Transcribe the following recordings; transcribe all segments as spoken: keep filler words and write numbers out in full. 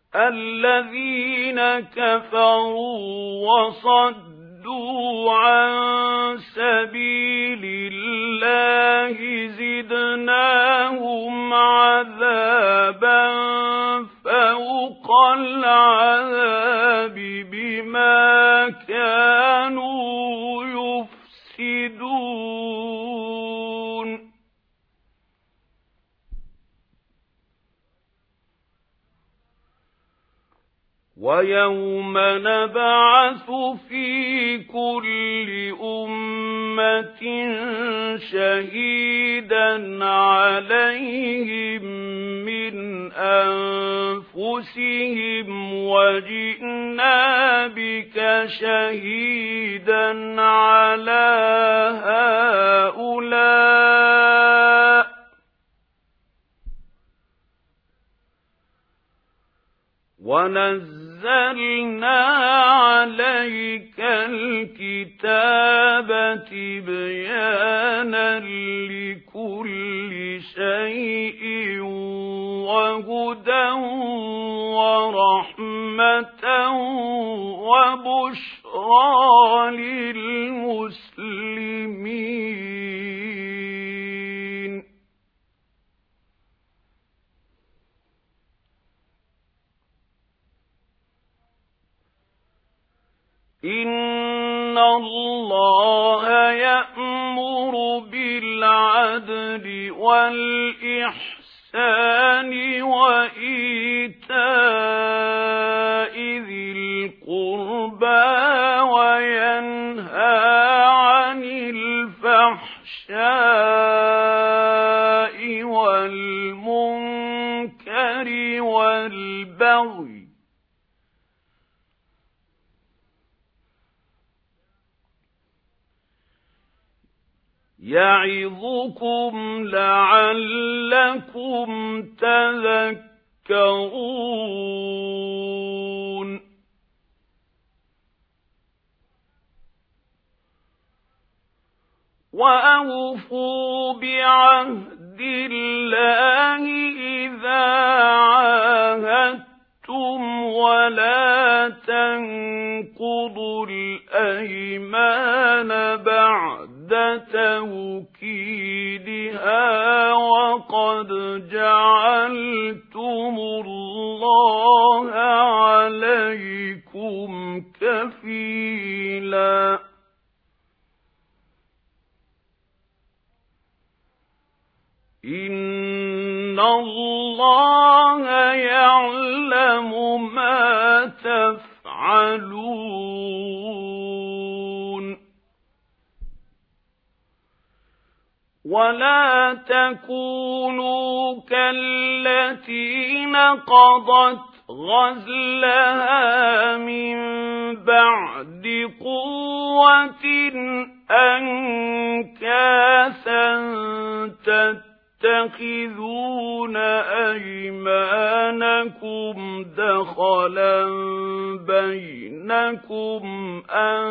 الذين كفروا وصدوا عن سبيل الله زدناهم عذابا فوق العذاب بما كانوا يفسدون ويوم نبعث في كل أمة شهيدا عليهم من أنفسهم وجئنا بك شهيدا على هؤلاء ونزلنا عليك الكتاب تبيانا لكل شيء وهدى ورحمة وبشرى للمسلمين إن الله يأمر بالعدل والإحسان وإيتاء ذي القربى وينهى عن الفحشاء والمنكر والبغي يعظكم لعلكم تذكرون وأوفوا بعهد الله إذا عاهدتم ولا تنقضوا الأيمان بعد توكيدها وقد جعلتم الله عليكم كفيلا إن الله يعلم ما تفعلون ولا تكونوا كالتي نقضت غزلها من بعد قوة أنكاثا تتخذون أيمانكم دخلا بينكم أن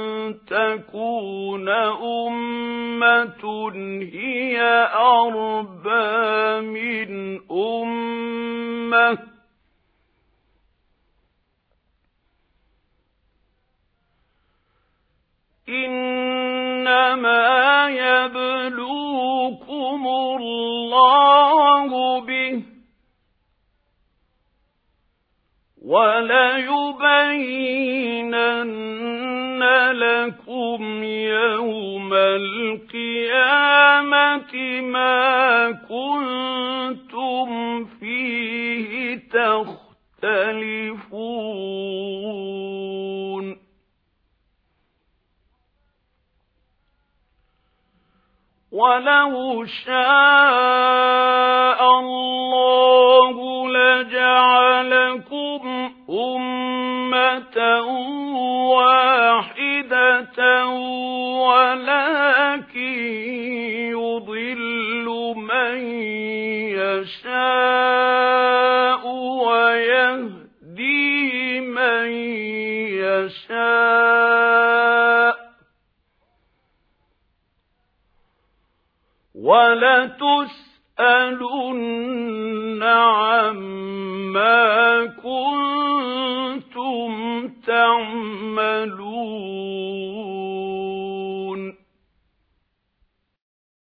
تكون أمة هي أربى من أمة إنما يبلوكم الله به وليبينن لكم يوم القيامة ما كنتم فيه تختلفون ولو شاء الله لجعلكم أمة واحدة ولكن يضل من يشاء ويهدي من يشاء ولتسألن عما كنتم